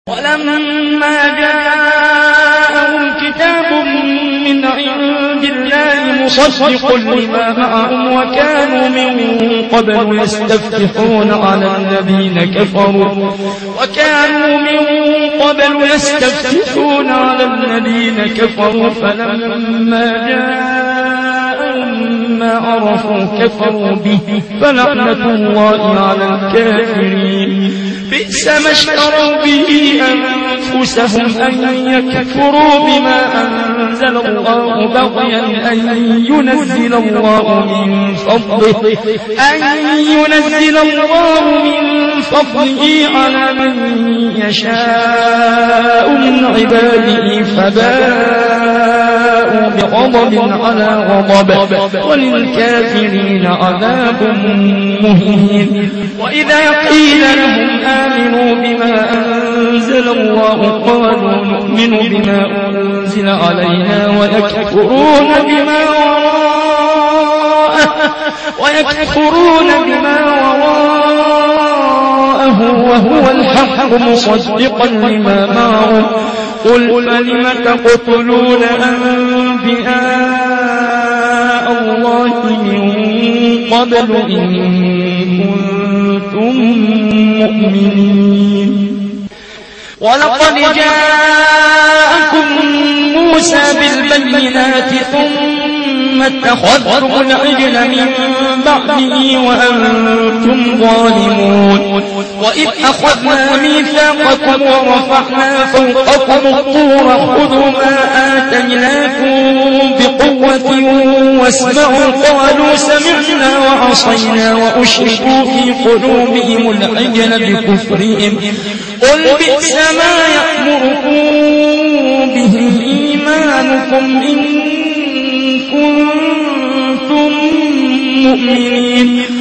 ولما جاءهم كتاب من عند الله مصدق لما معهم وكانوا من قبل يستفتحون على الذين كفروا فلما جاءهم ما عرفوا كفروا به فلعنة الله على الكافرين بئس ما اشتروا به أنفسهم أن يكفروا بما أنزل الله بغيا أن ينزل الله من فضله على من يشاء من عباده فباءوا بغضب على غضب وللكافرين عذاب مهين وإذا قيل لهم آمنوا بما أنزل الله قالوا نؤمن بما أنزل علينا ويكفرون بما وراءه وهو الحق مصدقا لما معهم قل فلم تقتلون أنبياء الله من قبل إن كنتم مؤمنين ولقد جاءكم موسى بالبينات ثم اتخذتم العجل من بعده وأنتم ظالمون وإذ أخذنا ميثاقكم ورفعنا فوقكم الطور خذوا ما آتيناكم بقوة واسمعوا قالوا سمعنا وعصينا وأشركوا في قلوبهم العجل بكفرهم قل بئس ما يأمركم به إيمانكم إن كنتم مؤمنين